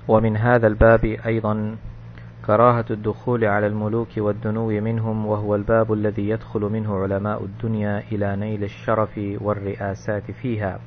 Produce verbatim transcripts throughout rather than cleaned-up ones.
ومن هذا الباب أيضا كراهة الدخول على الملوك والدنو منهم، وهو الباب الذي يدخل منه علماء الدنيا إلى نيل الشرف والرئاسات فيها.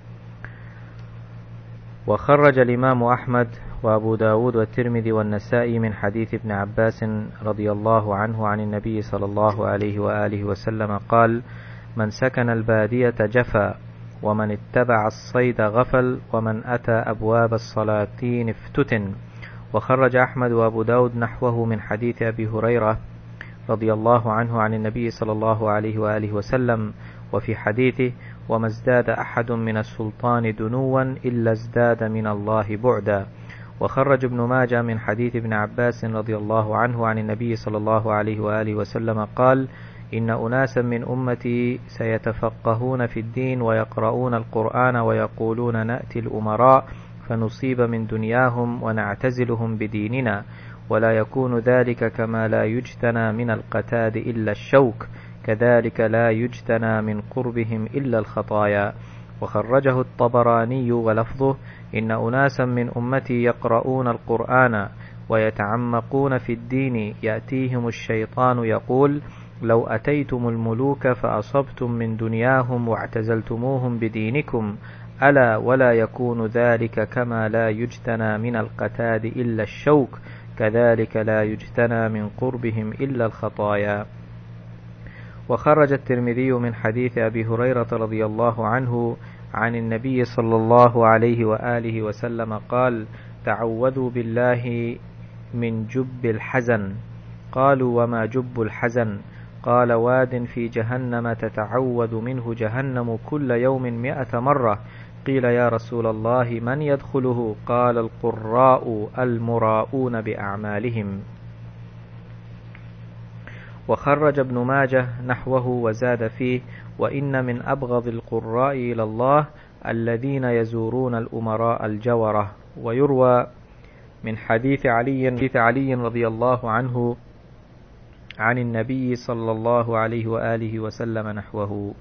وخرج الإمام أحمد وأبو داود والترمذي والنسائي من حديث ابن عباس رضي الله عنه عن النبي صلى الله عليه وآله وسلم قال: من سكن البادية جفا، ومن اتبع الصيد غفل، ومن أتى أبواب السلاطين افتتن. وخرج أحمد وأبو داود نحوه من حديث أبي هريرة رضي الله عنه عن النبي صلى الله عليه وآله وسلم، وفي حديثه: وما ازداد أحد من السلطان دنوا إلا ازداد من الله بعدا. وخرج ابن ماجه من حديث ابن عباس رضي الله عنه عن النبي صلى الله عليه وآله وسلم قال: إن أناسا من أمتي سيتفقهون في الدين ويقرؤون القرآن ويقولون نأتي الأمراء فنصيب من دنياهم ونعتزلهم بديننا، ولا يكون ذلك كما لا يجتنى من القتاد إلا الشوك، كذلك لا يجتنى من قربهم إلا الخطايا. وخرجه الطبراني ولفظه: إن أناسا من أمتي يقرؤون القرآن ويتعمقون في الدين يأتيهم الشيطان يقول: لو أتيتم الملوك فأصبتم من دنياهم واعتزلتموهم بدينكم، ألا ولا يكون ذلك كما لا يجتنى من القتاد إلا الشوك، كذلك لا يجتنى من قربهم إلا الخطايا. وخرج الترمذي من حديث أبي هريرة رضي الله عنه عن النبي صلى الله عليه وآله وسلم قال: تعوذوا بالله من جب الحزن. قالوا: وما جب الحزن؟ قال: واد في جهنم تتعوذ منه جهنم كل يوم مئة مرة. قيل: يا رسول الله من يدخله؟ قال: القراء المراؤون بأعمالهم. وخرج ابن ماجه نحوه وزاد فيه: وإن من أبغض القراء إلى الله الذين يزورون الأمراء الجورة. ويروى من حديث علي علي رضي الله عنه عن النبي صلى الله عليه وآله وسلم نحوه.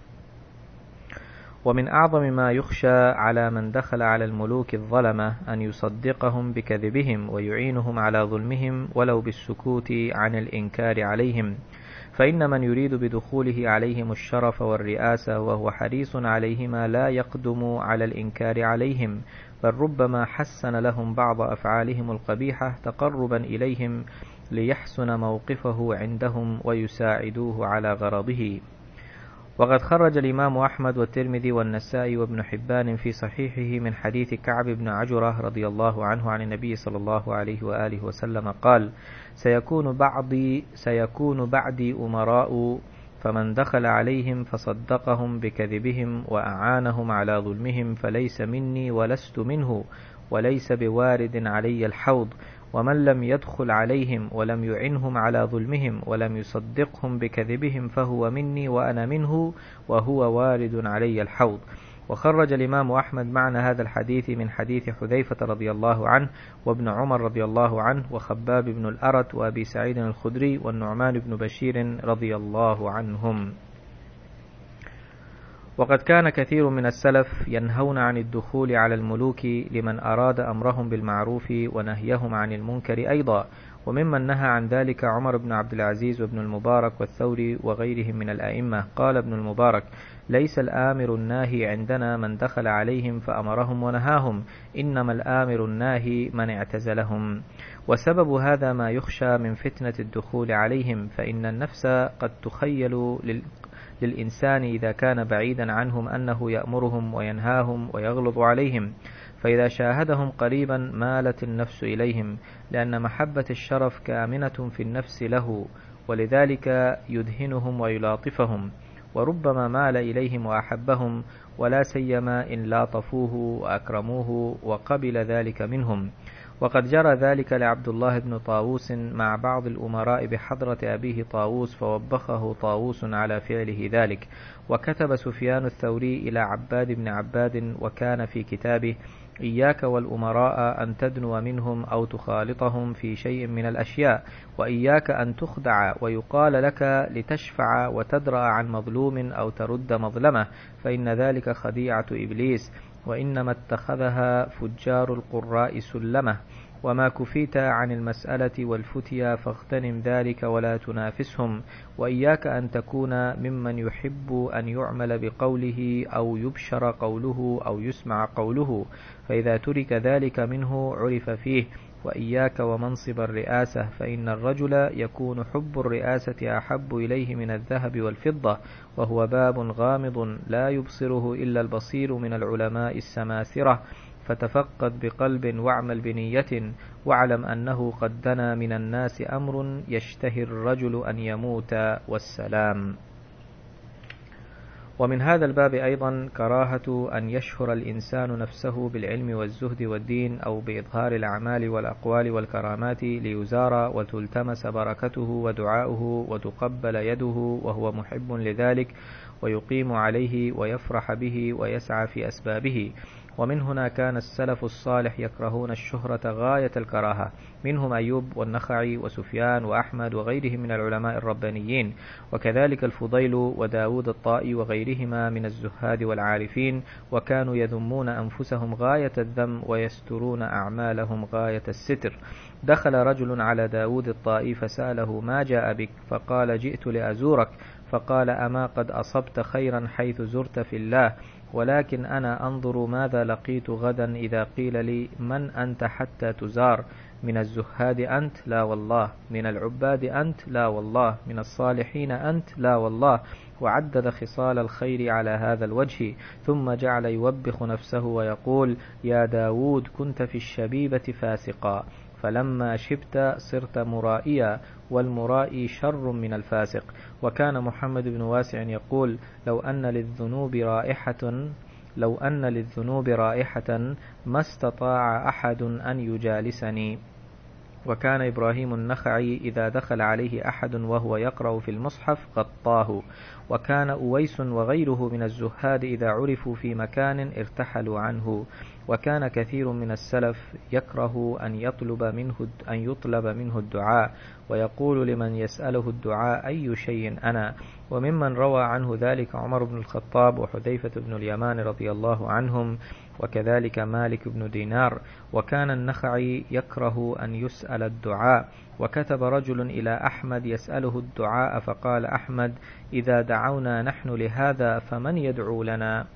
ومن أعظم ما يخشى على من دخل على الملوك الظلمة أن يصدقهم بكذبهم ويعينهم على ظلمهم ولو بالسكوت عن الإنكار عليهم، فإن من يريد بدخوله عليهم الشرف والرئاسة وهو حريص عليهما لا يقدم على الإنكار عليهم، بل ربما حسن لهم بعض أفعالهم القبيحة تقربا إليهم ليحسن موقفه عندهم ويساعدوه على غرضه. وقد خرج الإمام أحمد والترمذي والنسائي وابن حبان في صحيحه من حديث كعب بن عجرة رضي الله عنه عن النبي صلى الله عليه وآله وسلم قال: سيكون بعضي سيكون بعدي أمراء، فمن دخل عليهم فصدقهم بكذبهم وأعانهم على ظلمهم فليس مني ولست منه، وليس بوارد علي الحوض. ومن لم يدخل عليهم ولم يعنهم على ظلمهم ولم يصدقهم بكذبهم فهو مني وأنا منه، وهو وارد علي الحوض. وخرج الإمام أحمد معنى هذا الحديث من حديث حذيفة رضي الله عنه وابن عمر رضي الله عنه وخباب بن الأرت وأبي سعيد الخدري والنعمان بن بشير رضي الله عنهم. وقد كان كثير من السلف ينهون عن الدخول على الملوك لمن أراد أمرهم بالمعروف ونهيهم عن المنكر أيضا، وممن نهى عن ذلك عمر بن عبد العزيز وابن المبارك والثوري وغيرهم من الأئمة. قال ابن المبارك: ليس الآمر الناهي عندنا من دخل عليهم فأمرهم ونهاهم، إنما الآمر الناهي من اعتزلهم. وسبب هذا ما يخشى من فتنة الدخول عليهم، فإن النفس قد تخيل لل للإنسان إذا كان بعيدا عنهم أنه يأمرهم وينهاهم ويغلظ عليهم، فإذا شاهدهم قريبا مالت النفس إليهم، لأن محبة الشرف كامنة في النفس له، ولذلك يدهنهم ويلاطفهم، وربما مال إليهم وأحبهم، ولا سيما إن لاطفوه وأكرموه وقبل ذلك منهم. وقد جرى ذلك لعبد الله بن طاووس مع بعض الأمراء بحضرة أبيه طاووس، فوبخه طاووس على فعله ذلك. وكتب سفيان الثوري إلى عباد بن عباد وكان في كتابه: إياك والأمراء أن تدنو منهم أو تخالطهم في شيء من الأشياء، وإياك أن تخدع ويقال لك لتشفع وتدرأ عن مظلوم أو ترد مظلمة، فإن ذلك خديعة إبليس، وإنما اتخذها فجار القراء سلمه. وما كفيت عن المسألة والفتيا فاغتنم ذلك ولا تنافسهم، وإياك أن تكون ممن يحب أن يعمل بقوله أو يبشر قوله أو يسمع قوله، فإذا ترك ذلك منه عرف فيه. وإياك ومنصب الرئاسة، فإن الرجل يكون حب الرئاسة أحب إليه من الذهب والفضة، وهو باب غامض لا يبصره إلا البصير من العلماء السماسرة. فتفقد بقلب واعمل بنية، واعلم أنه قد دنا من الناس أمر يشتهي الرجل أن يموت، والسلام. ومن هذا الباب أيضا كراهة أن يشهر الإنسان نفسه بالعلم والزهد والدين، أو بإظهار الأعمال والأقوال والكرامات ليزار وتلتمس بركته ودعاؤه وتقبل يده وهو محب لذلك، ويقيم عليه ويفرح به ويسعى في أسبابه. ومن هنا كان السلف الصالح يكرهون الشهرة غاية الكراهة، منهم أيوب والنخعي وسفيان وأحمد وغيرهم من العلماء الربانيين، وكذلك الفضيل وداود الطائي وغيرهما من الزهاد والعارفين، وكانوا يذمون أنفسهم غاية الذم ويسترون أعمالهم غاية الستر. دخل رجل على داود الطائي فسأله: ما جاء بك؟ فقال: جئت لأزورك. فقال: أما قد أصبت خيرا حيث زرت في الله، ولكن أنا أنظر ماذا لقيت غدا إذا قيل لي: من أنت حتى تزار؟ من الزهاد أنت؟ لا والله. من العباد أنت؟ لا والله. من الصالحين أنت؟ لا والله. وعدد خصال الخير على هذا الوجه، ثم جعل يوبخ نفسه ويقول: يا داود كنت في الشبيبة فاسقا، فلما شبت صرت مرائيا، والمرائي شر من الفاسق. وكان محمد بن واسع يقول: لو أن للذنوب رائحة لو أن للذنوب رائحة ما استطاع أحد أن يجالسني. وكان إبراهيم النخعي إذا دخل عليه أحد وهو يقرأ في المصحف غطاه. وكان أويس وغيره من الزهاد إذا عرفوا في مكان ارتحلوا عنه. وكان كثير من السلف يكره أن يطلب منه أن يطلب منه الدعاء، ويقول لمن يسأله الدعاء: أي شيء أنا؟ وممن روى عنه ذلك عمر بن الخطاب وحذيفة بن اليمان رضي الله عنهم، وكذلك مالك بن دينار. وكان النخعي يكره أن يسأل الدعاء. وكتب رجل إلى أحمد يسأله الدعاء، فقال أحمد: إذا دعونا نحن لهذا فمن يدعو لنا؟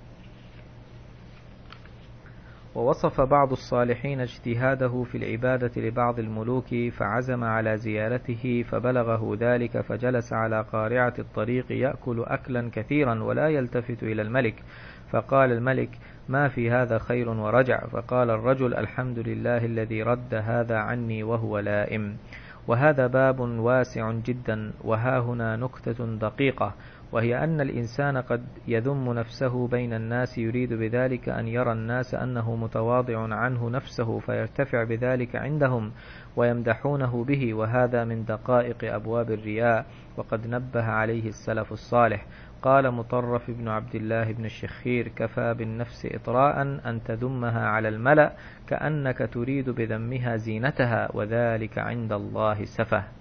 ووصف بعض الصالحين اجتهاده في العبادة لبعض الملوك، فعزم على زيارته فبلغه ذلك، فجلس على قارعة الطريق يأكل أكلا كثيرا ولا يلتفت إلى الملك. فقال الملك: ما في هذا خير؟ ورجع. فقال الرجل: الحمد لله الذي رد هذا عني وهو لائم. وهذا باب واسع جدا. وها هنا نكتة دقيقة، وهي أن الإنسان قد يذم نفسه بين الناس يريد بذلك أن يرى الناس أنه متواضع عنه نفسه، فيرتفع بذلك عندهم ويمدحونه به، وهذا من دقائق أبواب الرياء، وقد نبه عليه السلف الصالح. قال مطرف بن عبد الله بن الشخير: كفى بالنفس إطراء أن تذمها على الملأ كأنك تريد بذمها زينتها، وذلك عند الله سفه.